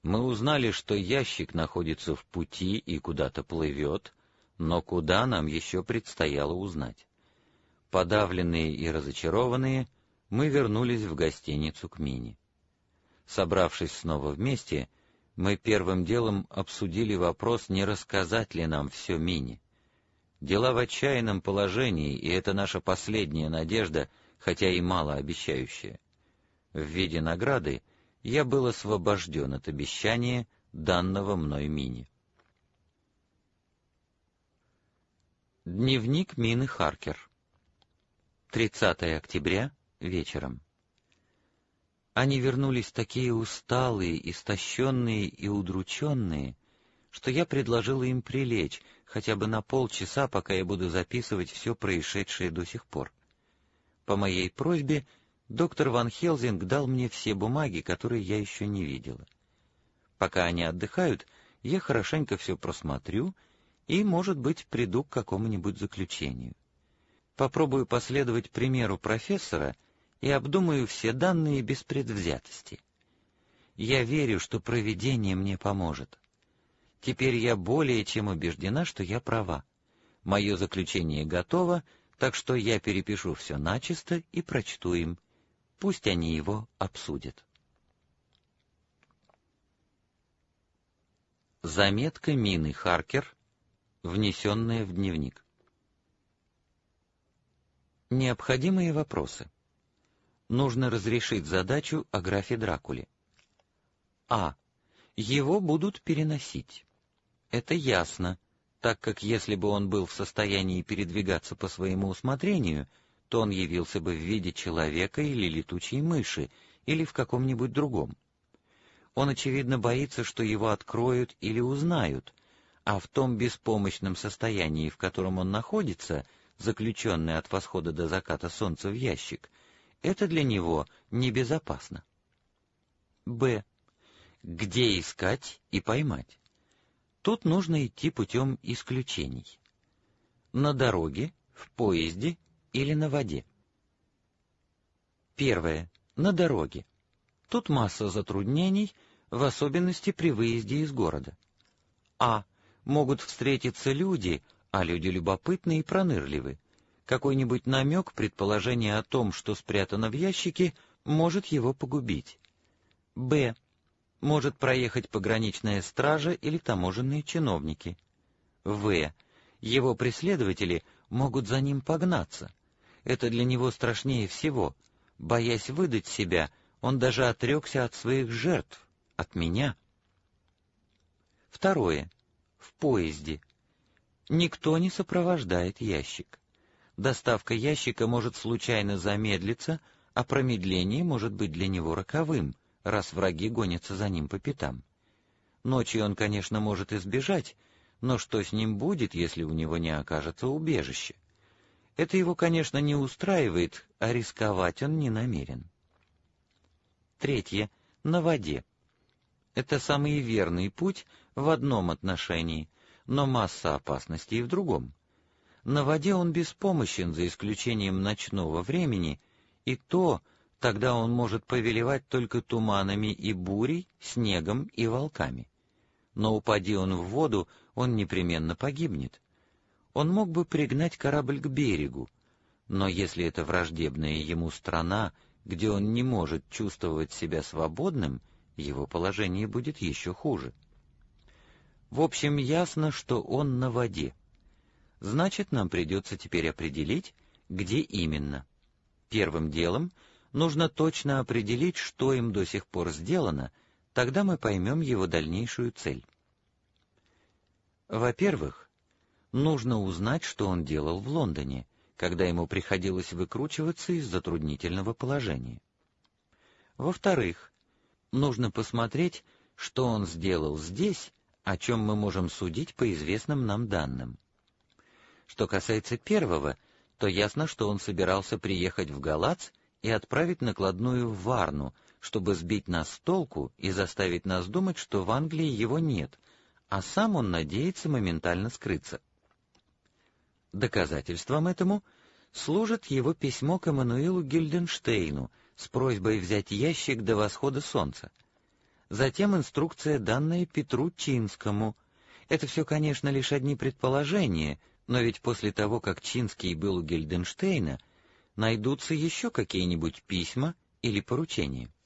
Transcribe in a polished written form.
Мы узнали, что ящик находится в пути и куда-то плывет, но куда нам еще предстояло узнать. Подавленные и разочарованные, мы вернулись в гостиницу к Мине. Собравшись снова вместе, мы первым делом обсудили вопрос, не рассказать ли нам все Мине. Дела в отчаянном положении, и это наша последняя надежда, хотя и малообещающая. В виде награды я был освобожден от обещания, данного мной Мине. Дневник Мины Харкер. 30 октября, вечером. Они вернулись такие усталые, истощенные и удрученные, что я предложила им прилечь хотя бы на полчаса, пока я буду записывать все происшедшее до сих пор. По моей просьбе доктор Ван Хелзинг дал мне все бумаги, которые я еще не видела. Пока они отдыхают, я хорошенько все просмотрю и, может быть, приду к какому-нибудь заключению. Попробую последовать примеру профессора и обдумаю все данные без предвзятости. Я верю, что провидение мне поможет. Теперь я более чем убеждена, что я права. Мое заключение готово, так что я перепишу все начисто и прочту им. Пусть они его обсудят. Заметка Мины Харкер, внесенная в дневник. Необходимые вопросы. Нужно разрешить задачу о графе Дракуле. А. Его будут переносить. Это ясно, так как если бы он был в состоянии передвигаться по своему усмотрению, то он явился бы в виде человека или летучей мыши, или в каком-нибудь другом. Он, очевидно, боится, что его откроют или узнают, а в том беспомощном состоянии, в котором он находится, заключенный от восхода до заката солнца в ящик, это для него небезопасно. Б. Где искать и поймать? Тут нужно идти путем исключений. На дороге, в поезде или на воде. Первое. На дороге. Тут масса затруднений, в особенности при выезде из города. А. Могут встретиться люди, а люди любопытны и пронырливы. Какой-нибудь намек, предположение о том, что спрятано в ящике, может его погубить. Б. Может проехать пограничная стража или таможенные чиновники. В. Его преследователи могут за ним погнаться. Это для него страшнее всего. Боясь выдать себя, он даже отрекся от своих жертв, от меня. Второе. В поезде. Никто не сопровождает ящик. Доставка ящика может случайно замедлиться, а промедление может быть для него роковым, раз враги гонятся за ним по пятам. Ночью он, конечно, может избежать, но что с ним будет, если у него не окажется убежища? Это его, конечно, не устраивает, а рисковать он не намерен. Третье. На воде. Это самый верный путь в одном отношении, но масса опасностей и в другом. На воде он беспомощен, за исключением ночного времени, и то тогда он может повелевать только туманами и бурей, снегом и волками. Но упади он в воду, он непременно погибнет. Он мог бы пригнать корабль к берегу, но если это враждебная ему страна, где он не может чувствовать себя свободным, его положение будет еще хуже. В общем, ясно, что он на воде. Значит, нам придется теперь определить, где именно. Первым делом нужно точно определить, что им до сих пор сделано, тогда мы поймем его дальнейшую цель. Во-первых, нужно узнать, что он делал в Лондоне, когда ему приходилось выкручиваться из затруднительного положения. Во-вторых, нужно посмотреть, что он сделал здесь, о чем мы можем судить по известным нам данным. Что касается первого, то ясно, что он собирался приехать в Галац и отправить накладную в Варну, чтобы сбить нас с толку и заставить нас думать, что в Англии его нет, а сам он надеется моментально скрыться. Доказательством этому служит его письмо к Эммануилу Гильденштейну с просьбой взять ящик до восхода солнца. Затем инструкция, данная Петру Чинскому. Это все, конечно, лишь одни предположения, но ведь после того, как Чинский был у Гильденштейна, найдутся еще какие-нибудь письма или поручения.